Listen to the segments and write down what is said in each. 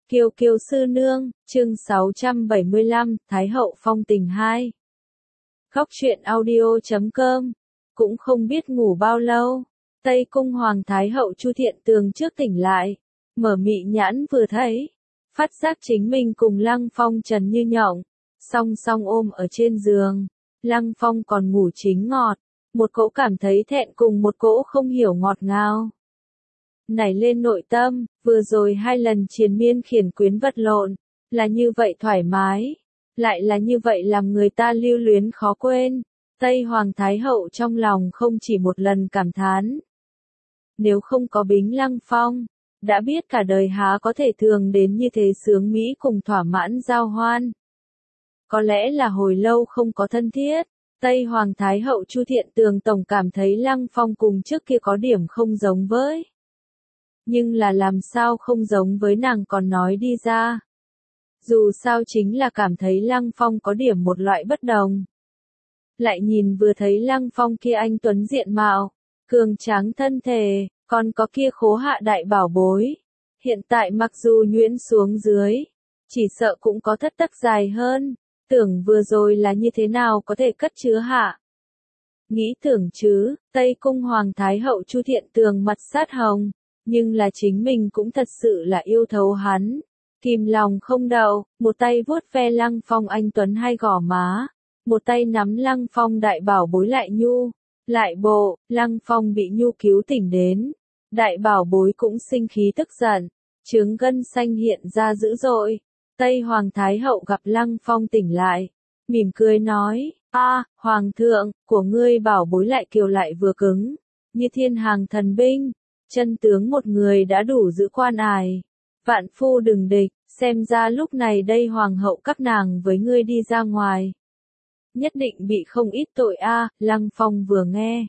Kiều Kiều sư nương, chương 675, Thái hậu phong tình 2. Góc truyện audio.com. Cũng không biết ngủ bao lâu, Tây cung hoàng thái hậu Chu Thiện Tường trước tỉnh lại, mở mị nhãn vừa thấy, phát giác chính mình cùng Lăng Phong trần như nhộng, song song ôm ở trên giường. Lăng Phong còn ngủ chính ngọt, một cỗ cảm thấy thẹn cùng một cỗ không hiểu ngọt ngào nảy lên nội tâm. Vừa rồi 2 lần triền miên khiển quyến vật lộn, là như vậy thoải mái, lại là như vậy làm người ta lưu luyến khó quên. Tây Hoàng Thái Hậu trong lòng không chỉ một lần cảm thán. Nếu không có Bính Lăng Phong, đã biết cả đời há có thể thường đến như thế sướng mỹ cùng thỏa mãn giao hoan. Có lẽ là hồi lâu không có thân thiết, Tây Hoàng Thái Hậu Chu Thiện Tường tổng cảm thấy Lăng Phong cùng trước kia có điểm không giống với. Nhưng là làm sao không giống với nàng còn nói đi ra. Dù sao chính là cảm thấy Lăng Phong có điểm một loại bất đồng. Lại nhìn vừa thấy Lăng Phong kia anh tuấn diện mạo, cường tráng thân thể, còn có kia khố hạ đại bảo bối. Hiện tại mặc dù nhuyễn xuống dưới, chỉ sợ cũng có thất tấc dài hơn, tưởng vừa rồi là như thế nào có thể cất chứa hạ. Nghĩ tưởng chứ, Tây cung hoàng thái hậu Chu Thiện Tường mặt sát hồng, nhưng là chính mình cũng thật sự là yêu thấu hắn. Kìm lòng không đậu, một tay vuốt ve Lăng Phong anh tuấn hai gò má, một tay nắm Lăng Phong đại bảo bối lại nhu, lại bộ. Lăng Phong bị nhu cứu tỉnh đến, đại bảo bối cũng sinh khí tức giận, trướng gân xanh hiện ra dữ dội. Tây Hoàng Thái Hậu gặp Lăng Phong tỉnh lại, mỉm cười nói, Hoàng thượng, của ngươi bảo bối lại kiều lại vừa cứng, như thiên hàng thần binh, chân tướng một người đã đủ giữ quan ải. Vạn phu đừng địch, xem ra lúc này đây Hoàng hậu các nàng với ngươi đi ra ngoài. Nhất định bị không ít tội Lăng Phong vừa nghe.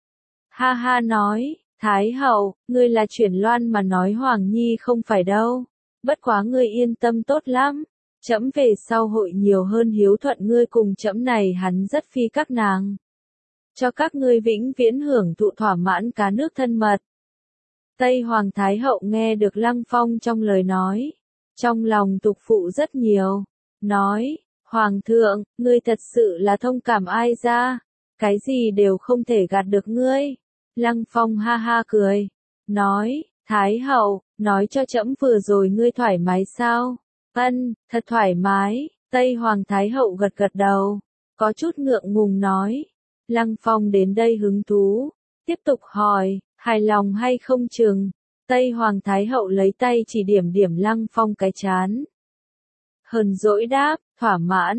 Ha ha nói, Thái hậu, ngươi là chuyển loan mà nói Hoàng Nhi không phải đâu. Bất quá ngươi yên tâm tốt lắm, trẫm về sau hội nhiều hơn hiếu thuận ngươi cùng trẫm này hắn rất phi các nàng. Cho các ngươi vĩnh viễn hưởng thụ thỏa mãn cá nước thân mật. Tây Hoàng Thái Hậu nghe được Lăng Phong trong lời nói, trong lòng tục phụ rất nhiều, nói, Hoàng thượng, ngươi thật sự là thông cảm ai ra, cái gì đều không thể gạt được ngươi. Lăng Phong ha ha cười, nói, Thái Hậu, nói cho trẫm vừa rồi ngươi thoải mái sao? Ân, thật thoải mái. Tây Hoàng Thái Hậu gật gật đầu, có chút ngượng ngùng nói. Lăng Phong đến đây hứng thú, tiếp tục hỏi, hài lòng hay không chừng? Tây Hoàng Thái Hậu lấy tay chỉ điểm điểm Lăng Phong cái trán. Hờn dỗi đáp, thỏa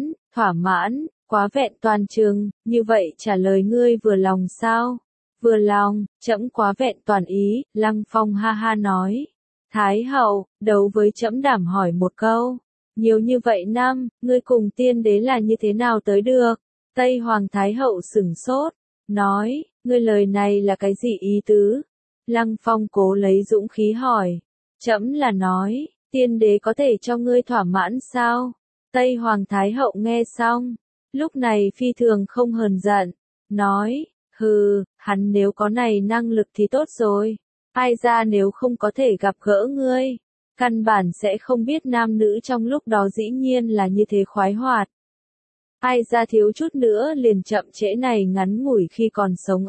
mãn, quá vẹn toàn chừng, như vậy trả lời ngươi vừa lòng sao? Vừa lòng, trẫm quá vẹn toàn ý. Lăng Phong ha ha nói, Thái hậu, đấu với trẫm đảm hỏi một câu, nhiều như vậy năm, ngươi cùng tiên đế là như thế nào tới được? Tây Hoàng Thái hậu sửng sốt, nói, ngươi lời này là cái gì ý tứ? Lăng Phong cố lấy dũng khí hỏi, trẫm là nói, tiên đế có thể cho ngươi thỏa mãn sao? Tây Hoàng Thái hậu nghe xong, lúc này phi thường không hờn giận, nói, hừ, hắn nếu có này năng lực thì tốt rồi. Ai ra nếu không có thể gặp gỡ ngươi, căn bản sẽ không biết nam nữ trong lúc đó dĩ nhiên là như thế khoái hoạt. Ai ra thiếu chút nữa liền chậm trễ này ngắn ngủi khi còn sống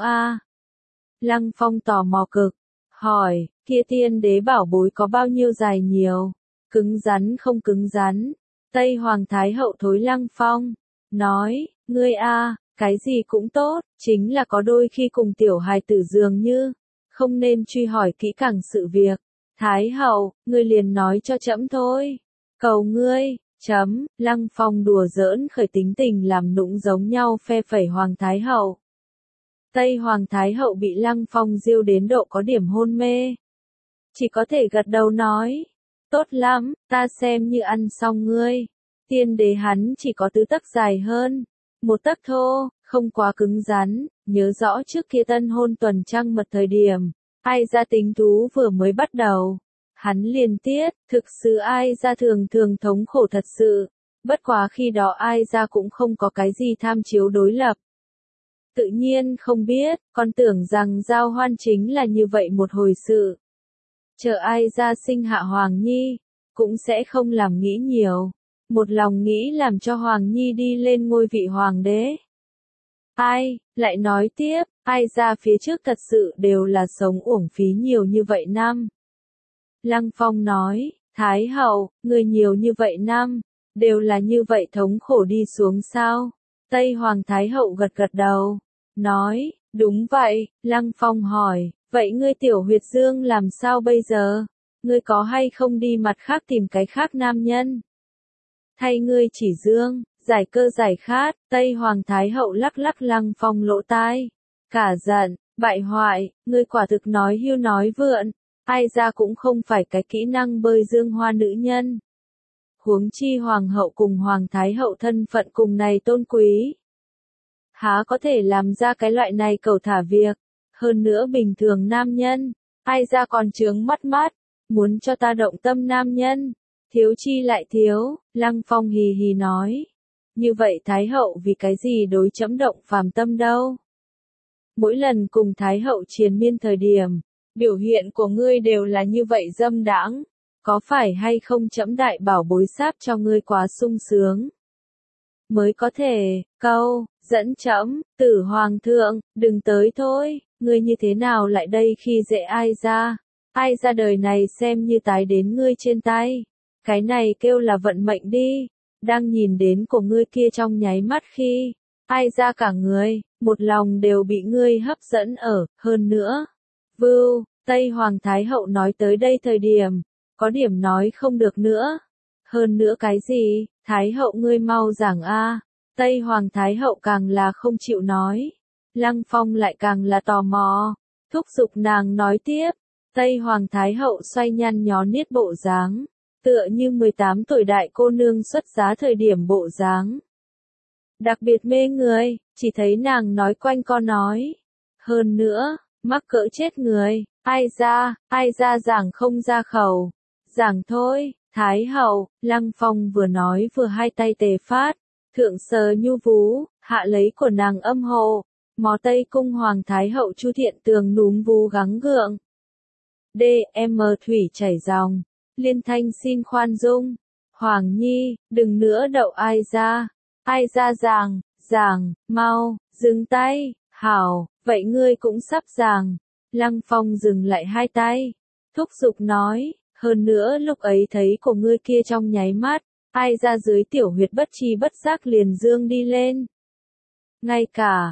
Lăng Phong tò mò cực, hỏi, kia tiên đế bảo bối có bao nhiêu dài nhiều, cứng rắn không cứng rắn? Tây Hoàng Thái Hậu thối Lăng Phong, nói, ngươi cái gì cũng tốt, chính là có đôi khi cùng tiểu hài tử dường như, không nên truy hỏi kỹ càng sự việc. Thái hậu, ngươi liền nói cho trẫm thôi. Cầu ngươi, Lăng Phong đùa giỡn khởi tính tình làm nũng giống nhau phe phẩy Hoàng Thái Hậu. Tây Hoàng Thái Hậu bị Lăng Phong diêu đến độ có điểm hôn mê. Chỉ có thể gật đầu nói, tốt lắm, ta xem như ăn xong ngươi. Tiên đế hắn chỉ có tứ tấc dài hơn, một tấc thô, không quá cứng rắn. Nhớ rõ trước kia tân hôn tuần trăng mật thời điểm, ai ra tính thú vừa mới bắt đầu, hắn liền tiết, thực sự ai ra thường thường thống khổ thật sự, bất quá khi đó ai ra cũng không có cái gì tham chiếu đối lập. Tự nhiên không biết, còn tưởng rằng giao hoan chính là như vậy một hồi sự. Chờ ai ra sinh hạ Hoàng Nhi, cũng sẽ không làm nghĩ nhiều. Một lòng nghĩ làm cho Hoàng Nhi đi lên ngôi vị hoàng đế. Ai, lại nói tiếp, ai ra phía trước thật sự đều là sống uổng phí nhiều như vậy năm. Lăng Phong nói, Thái hậu, người nhiều như vậy năm, đều là như vậy thống khổ đi xuống sao? Tây Hoàng Thái hậu gật gật đầu, nói, đúng vậy. Lăng Phong hỏi, vậy ngươi Tiểu Huyệt Dương làm sao bây giờ? Ngươi có hay không đi mặt khác tìm cái khác nam nhân? Thay ngươi chỉ dương, giải cơ giải khát. Tây Hoàng Thái hậu lắc lắc Lăng Phong lỗ tai, cả giận, bại hoại, ngươi quả thực nói hưu nói vượn, ai ra cũng không phải cái kỹ năng bơi dương hoa nữ nhân. Huống chi Hoàng hậu cùng Hoàng Thái hậu thân phận cùng này tôn quý, há có thể làm ra cái loại này cẩu thả việc. Hơn nữa bình thường nam nhân, ai ra còn chướng mắt mắt, muốn cho ta động tâm nam nhân, thiếu chi lại thiếu. Lăng Phong hì hì nói, như vậy Thái hậu vì cái gì đối trẫm động phàm tâm đâu? Mỗi lần cùng Thái hậu triền miên thời điểm, biểu hiện của ngươi đều là như vậy dâm đãng, có phải hay không trẫm đại bảo bối sáp cho ngươi quá sung sướng? Mới có thể, dẫn trẫm, Tử Hoàng thượng, đừng tới thôi, ngươi như thế nào lại đây khi dễ ai ra? Ai ra đời này xem như tái đến ngươi trên tay. Cái này kêu là vận mệnh đi. Đang nhìn đến của ngươi kia trong nháy mắt khi, ai ra cả người, một lòng đều bị ngươi hấp dẫn ở, hơn nữa. Vưu, Tây Hoàng Thái hậu nói tới đây thời điểm, có điểm nói không được nữa. Hơn nữa cái gì, Thái hậu ngươi mau giảng a. Tây Hoàng Thái hậu càng là không chịu nói. Lăng Phong lại càng là tò mò, thúc giục nàng nói tiếp. Tây Hoàng Thái hậu xoay nhăn nhó niết bộ dáng, tựa như 18 tuổi đại cô nương xuất giá thời điểm bộ dáng. Đặc biệt mê người, chỉ thấy nàng nói quanh co nói. Hơn nữa, mắc cỡ chết người, ai ra giảng không ra khẩu. Giảng thôi, Thái hậu. Lăng Phong vừa nói vừa hai tay tề phát, thượng sờ nhu vú, hạ lấy của nàng âm hộ, mó Tây cung Hoàng Thái hậu Chu Thiện Tường núm vú gắng gượng. DM thủy chảy dòng, liên thanh xin khoan dung. Hoàng Nhi, đừng nữa đậu ai ra giảng, mau, dừng tay. Hảo, vậy ngươi cũng sắp giảng. Lăng Phong dừng lại hai tay, thúc giục nói, hơn nữa lúc ấy thấy của ngươi kia trong nháy mắt, ai ra dưới tiểu huyệt bất chi bất giác liền dương đi lên. Ngay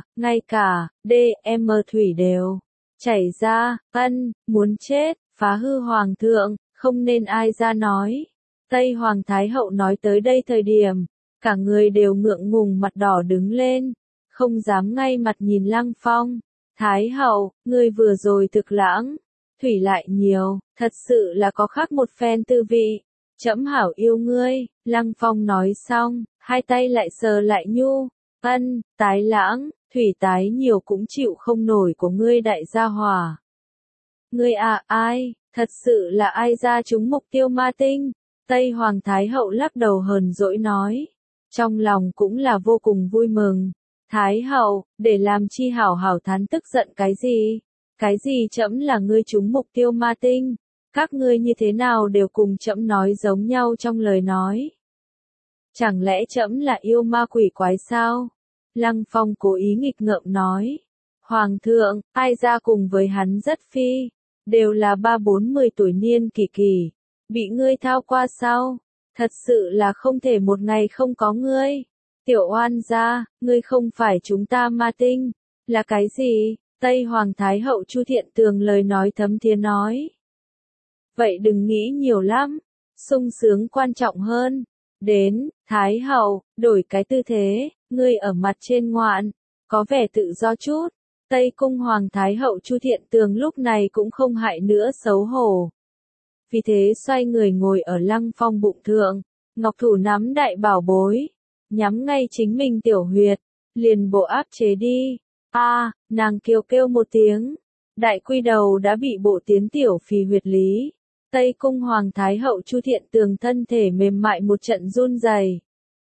cả, DM thủy đều chảy ra, muốn chết, phá hư Hoàng thượng, không nên ai ra nói. Tây Hoàng Thái hậu nói tới đây thời điểm, cả người đều ngượng ngùng mặt đỏ đứng lên, không dám ngay mặt nhìn Lăng Phong. Thái hậu, ngươi vừa rồi thực lãng, thủy lại nhiều, thật sự là có khác một phen tư vị. Trẫm hảo yêu ngươi. Lăng Phong nói xong, hai tay lại sờ lại nhu. Tái lãng, thủy tái nhiều cũng chịu không nổi của ngươi đại gia hỏa. Ngươi ai, thật sự là ai ra trúng mục tiêu ma tinh. Tây Hoàng Thái hậu lắc đầu hờn dỗi nói, trong lòng cũng là vô cùng vui mừng. Thái hậu, để làm chi hảo hảo thán tức giận cái gì? Cái gì trẫm là ngươi trúng mục tiêu ma tinh? Các ngươi như thế nào đều cùng trẫm nói giống nhau trong lời nói? Chẳng lẽ trẫm là yêu ma quỷ quái sao? Lăng Phong cố ý nghịch ngợm nói. Hoàng thượng, ai ra cùng với hắn rất phi, đều là 3-40 tuổi niên kỳ kỳ, bị ngươi thao qua sao? Thật sự là không thể một ngày không có ngươi. Tiểu oan gia, ngươi không phải chúng ta ma tinh, là cái gì? Tây Hoàng Thái hậu Chu Thiện Tường lời nói thấm thía nói. Vậy đừng nghĩ nhiều lắm, sung sướng quan trọng hơn. Đến, Thái hậu, đổi cái tư thế, ngươi ở mặt trên ngoạn, có vẻ tự do chút. Tây cung Hoàng Thái hậu Chu Thiện Tường lúc này cũng không hại nữa xấu hổ. Vì thế xoay người ngồi ở Lăng Phong bụng thượng, ngọc thủ nắm đại bảo bối, nhắm ngay chính mình tiểu huyệt, liền bộ áp chế đi. Nàng kêu một tiếng, đại quy đầu đã bị bộ tiến tiểu phì huyệt lý. Tây cung Hoàng Thái hậu Chu Thiện Tường thân thể mềm mại một trận run rẩy.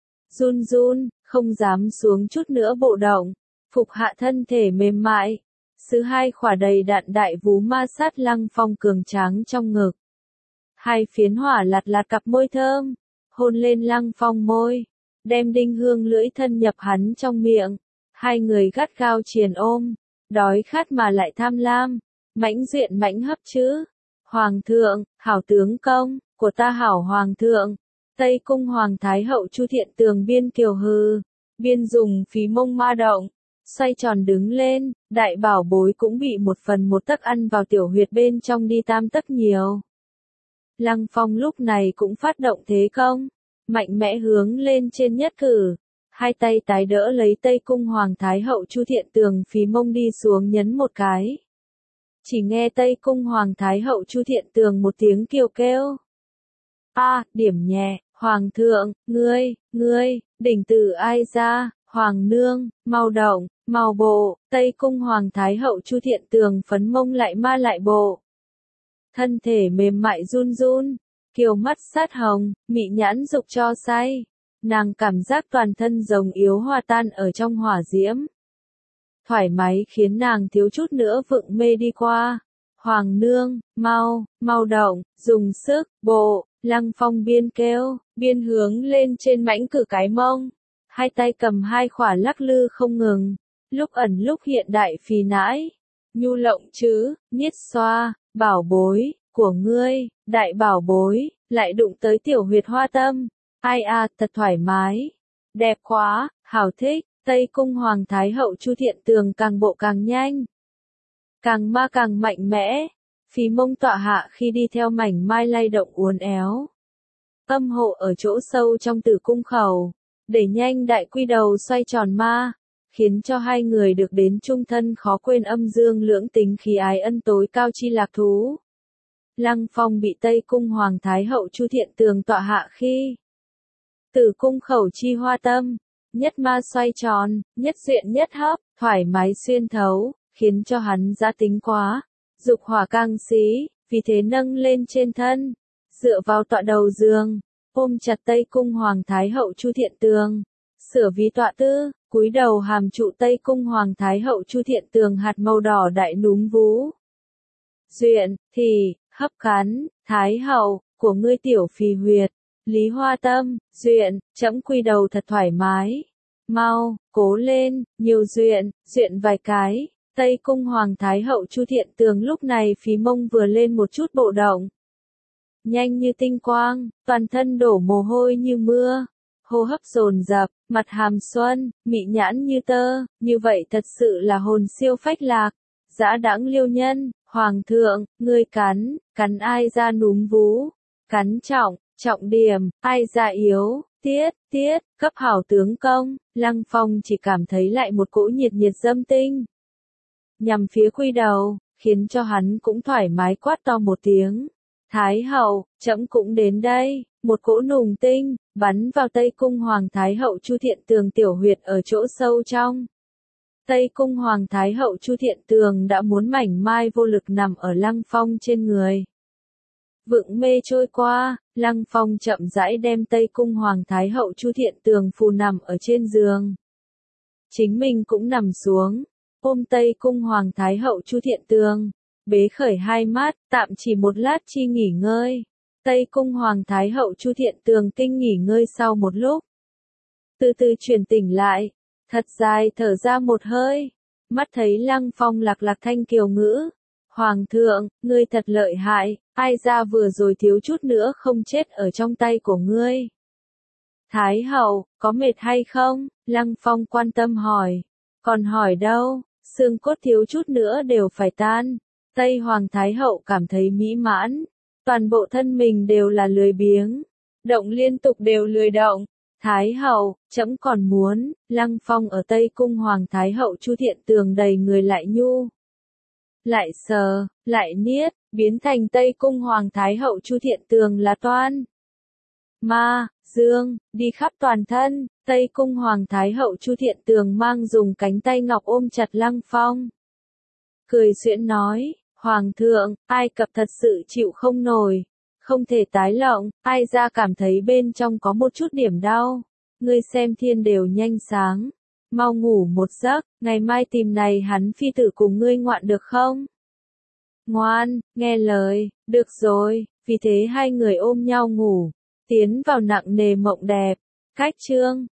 Run, không dám xuống chút nữa bộ động, phục hạ thân thể mềm mại. Hai khỏa đầy đặn đại vú ma sát Lăng Phong cường tráng trong ngực. Hai phiến hỏa lạt lạt cặp môi thơm, hôn lên Lăng Phong môi, đem đinh hương lưỡi thân nhập hắn trong miệng. Hai người gắt gao triền ôm, đói khát mà lại tham lam, mãnh duyện mãnh hấp chứ. Hoàng thượng, hảo tướng công, của ta hảo hoàng thượng. Tây cung hoàng thái hậu Chu Thiện Tường biên kiều hừ, biên dùng phí mông ma động, xoay tròn đứng lên, đại bảo bối cũng bị 1/1 ăn vào tiểu huyệt bên trong đi 3 tấc nhiều. Lăng Phong lúc này cũng phát động thế công, mạnh mẽ hướng lên trên nhất cử, hai tay tái đỡ lấy Tây cung hoàng thái hậu Chu Thiện Tường phí mông đi xuống nhấn một cái. Chỉ nghe Tây cung hoàng thái hậu Chu Thiện Tường một tiếng kiều kêu. Điểm nhẹ, hoàng thượng, ngươi, đỉnh từ ai ra, hoàng nương, mau động, mau bộ, Tây cung hoàng thái hậu Chu Thiện Tường phấn mông lại ma lại bộ. Thân thể mềm mại run run, kiều mắt sát hồng, mị nhãn dục cho say. Nàng cảm giác toàn thân rồng yếu hòa tan ở trong hỏa diễm. Thoải mái khiến nàng thiếu chút nữa vựng mê đi qua. Hoàng nương, mau động, dùng sức, bộ, Lăng Phong biên kêu, biên hướng lên trên mãnh cử cái mông. Hai tay cầm hai khỏa lắc lư không ngừng, lúc ẩn lúc hiện đại phì nãi. Nhu lộng chứ, niết xoa, bảo bối, của ngươi, đại bảo bối, lại đụng tới tiểu huyệt hoa tâm. Ai thật thoải mái. Đẹp quá, hảo thích, Tây cung hoàng thái hậu Chu Thiện Tường càng bộ càng nhanh. Càng ma càng mạnh mẽ, phí mông tọa hạ khi đi theo mảnh mai lay động uốn éo. Âm hộ ở chỗ sâu trong tử cung khẩu, để nhanh đại quy đầu xoay tròn ma, khiến cho hai người được đến chung thân khó quên âm dương lưỡng tính khí ái ân tối cao chi lạc thú. Lăng Phong bị Tây cung hoàng thái hậu Chu Thiện Tường tọa hạ khi tử cung khẩu chi hoa tâm, nhất ma xoay tròn, nhất duyện nhất hấp, thoải mái xuyên thấu, khiến cho hắn dã tính quá, dục hỏa càng xí, vì thế nâng lên trên thân, dựa vào tọa đầu giường, ôm chặt Tây cung hoàng thái hậu Chu Thiện Tường, sửa ví tọa tư, cúi đầu hàm trụ Tây cung hoàng thái hậu Chu Thiện Tường hạt màu đỏ đại núm vú. Duyện, thì, hấp cắn, thái hậu, của ngươi tiểu phì huyệt. Lý Hoa Tâm, duyện, trẫm quy đầu thật thoải mái. Mau, cố lên, nhiều duyện vài cái. Tây cung hoàng thái hậu Chu Thiện Tường lúc này phí mông vừa lên một chút bộ động. Nhanh như tinh quang, toàn thân đổ mồ hôi như mưa. Hô hấp dồn dập, mặt hàm xuân, mị nhãn như tơ, như vậy thật sự là hồn siêu phách lạc. Dã đãng liêu nhân, hoàng thượng, ngươi cắn ai ra núm vú. Cắn trọng điểm, ai ra yếu, tiết, cấp hảo tướng công, Lăng Phong chỉ cảm thấy lại một cỗ nhiệt dâm tinh. Nhằm phía quy đầu, khiến cho hắn cũng thoải mái quát to một tiếng. Thái hậu, trẫm cũng đến đây, một cỗ nùng tinh, bắn vào Tây cung hoàng thái hậu Chu Thiện Tường tiểu huyệt ở chỗ sâu trong. Tây cung hoàng thái hậu Chu Thiện Tường đã muốn mảnh mai vô lực nằm ở Lăng Phong trên người. Vựng mê trôi qua, Lăng Phong chậm rãi đem Tây cung hoàng thái hậu Chu Thiện Tường phù nằm ở trên giường. Chính mình cũng nằm xuống, ôm Tây cung hoàng thái hậu Chu Thiện Tường, bế khởi hai mắt, tạm chỉ một lát chi nghỉ ngơi. Tây cung hoàng thái hậu Chu Thiện Tường kinh nghỉ ngơi sau một lúc. Từ từ chuyển tỉnh lại, thật dài thở ra một hơi, mắt thấy Lăng Phong lạc thanh kiều ngữ. Hoàng thượng, ngươi thật lợi hại, ai ra vừa rồi thiếu chút nữa không chết ở trong tay của ngươi. Thái hậu, có mệt hay không? Lăng Phong quan tâm hỏi. Còn hỏi đâu, xương cốt thiếu chút nữa đều phải tan. Tây Hoàng Thái hậu cảm thấy mỹ mãn. Toàn bộ thân mình đều là lười biếng. Động liên tục đều lười động. Thái hậu, trẫm còn muốn, Lăng Phong ở Tây cung hoàng Thái hậu Chu Thiện Tường đầy người lại nhu. Lại sờ, lại niết, biến thành Tây cung hoàng Thái hậu Chu Thiện Tường là toan. Ma, dương, đi khắp toàn thân, Tây cung hoàng Thái hậu Chu Thiện Tường mang dùng cánh tay ngọc ôm chặt Lăng Phong. Cười xuyễn nói, Hoàng thượng, Ai Cập thật sự chịu không nổi, không thể tái lộng, ai ra cảm thấy bên trong có một chút điểm đau. Ngươi xem thiên đều nhanh sáng, mau ngủ một giấc, ngày mai tìm này hắn phi tử cùng ngươi ngoạn được không? Ngoan, nghe lời, được rồi, Vì thế hai người ôm nhau ngủ, tiến vào nặng nề mộng đẹp. Cách chương